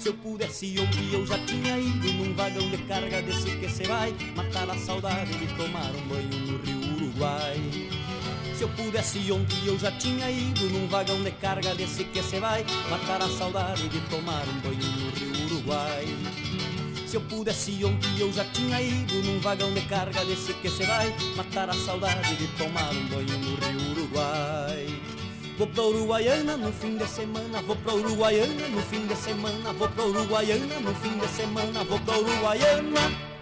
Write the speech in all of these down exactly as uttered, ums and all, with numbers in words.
Se eu pudesse ontem eu já tinha ido num vagão de carga desse que se vai matar a saudade de tomar um banho no rio Uruguai. Se eu pudesse ontem eu já tinha ido num vagão de carga desse que se vai matar a saudade de tomar um banho no rio Uruguai. Se eu pudesse ontem eu já tinha ido num vagão de carga desse que se vai matar a saudade de tomar um banho no rio Uruguai. Vou pra Uruguaiana no fim de semana, vou pra Uruguaiana no fim de semana, vou pra Uruguaiana no fim de semana, vou pra Uruguaiana.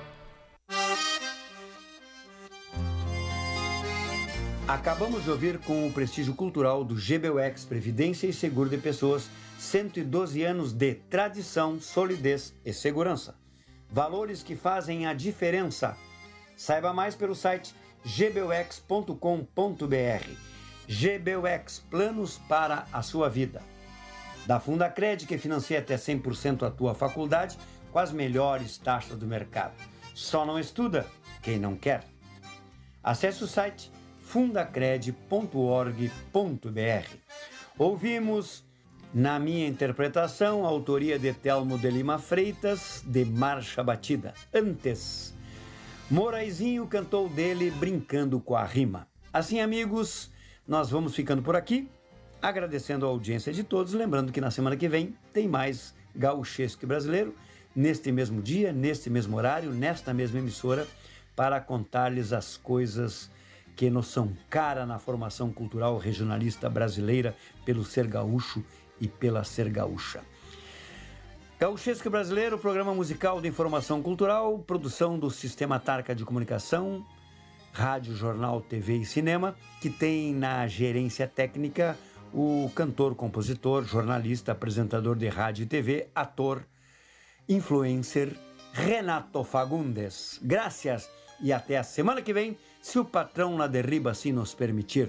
Acabamos de ouvir com o prestígio cultural do G B U X Previdência e Seguro de Pessoas, cento e doze anos de tradição, solidez e segurança. Valores que fazem a diferença. Saiba mais pelo site g b u x ponto com ponto b r. G B U X, planos para a sua vida. Da Fundacred, que financia até cem por cento a tua faculdade com as melhores taxas do mercado. Só não estuda quem não quer. Acesse o site fundacred ponto org ponto b r. Ouvimos, na minha interpretação, a autoria de Telmo de Lima Freitas, de Marcha Batida. Antes, Moraizinho cantou dele brincando com a rima. Assim, amigos, nós vamos ficando por aqui, agradecendo a audiência de todos, lembrando que na semana que vem tem mais Gauchesco Brasileiro, neste mesmo dia, neste mesmo horário, nesta mesma emissora, para contar-lhes as coisas que nos são cara na formação cultural regionalista brasileira pelo ser gaúcho e pela ser gaúcha. Gauchesco Brasileiro, programa musical de informação cultural, produção do Sistema Tarca de Comunicação, Rádio, Jornal, T V e Cinema, que tem na gerência técnica o cantor, compositor, jornalista, apresentador de rádio e T V, ator, influencer, Renato Fagundes. Graças e até a semana que vem, se o patrão na derriba assim nos permitir.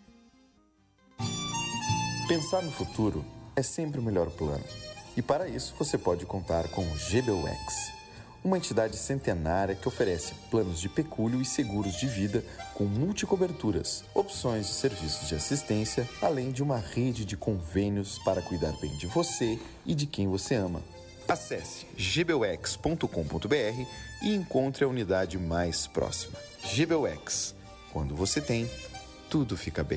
Pensar no futuro é sempre o melhor plano. E para isso você pode contar com o G B U X, uma entidade centenária que oferece planos de pecúlio e seguros de vida com multicoberturas, opções de serviços de assistência, além de uma rede de convênios para cuidar bem de você e de quem você ama. Acesse g b u x ponto com ponto b r e encontre a unidade mais próxima. G B U X. Quando você tem, tudo fica bem.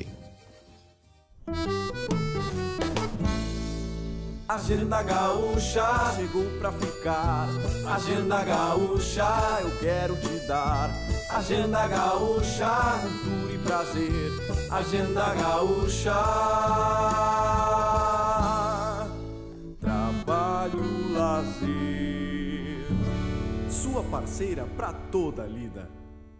Agenda Gaúcha chegou pra ficar. Agenda Gaúcha eu quero te dar. Agenda Gaúcha, cultura e prazer. Agenda Gaúcha, trabalho, lazer. Sua parceira pra toda a lida.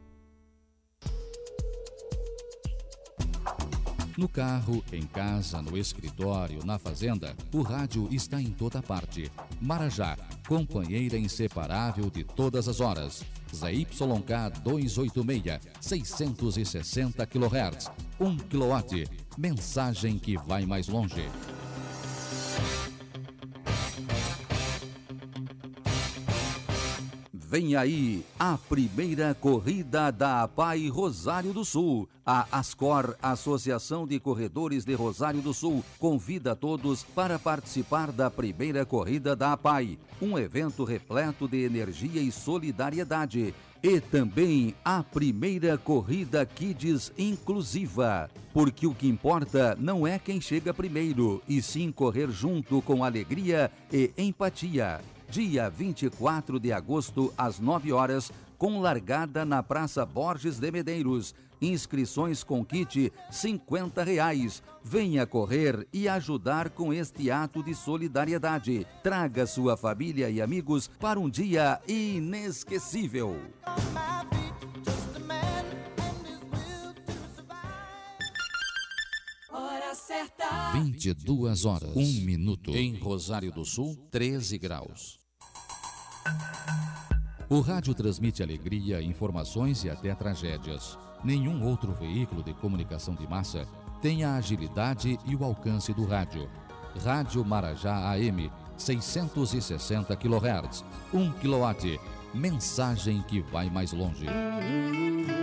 No carro, em casa, no escritório, na fazenda, o rádio está em toda parte. Marajá, companheira inseparável de todas as horas. Z Y K duzentos e oitenta e seis, seiscentos e sessenta quilohertz, um quilowatt. Mensagem que vai mais longe. Vem aí a primeira corrida da APAI Rosário do Sul. A Ascor, Associação de Corredores de Rosário do Sul, convida a todos para participar da primeira corrida da APAI. Um evento repleto de energia e solidariedade. E também a primeira corrida Kids inclusiva. Porque o que importa não é quem chega primeiro, e sim correr junto com alegria e empatia. Dia vinte e quatro de agosto, às nove horas, com largada na Praça Borges de Medeiros. Inscrições com kit cinquenta reais. Venha correr e ajudar com este ato de solidariedade. Traga sua família e amigos para um dia inesquecível. Hora certa. vinte e duas horas, um minuto. Em Rosário do Sul, treze graus. O rádio transmite alegria, informações e até tragédias. Nenhum outro veículo de comunicação de massa tem a agilidade e o alcance do rádio. Rádio Marajá A M, seiscentos e sessenta quilohertz, um quilowatt. Mensagem que vai mais longe.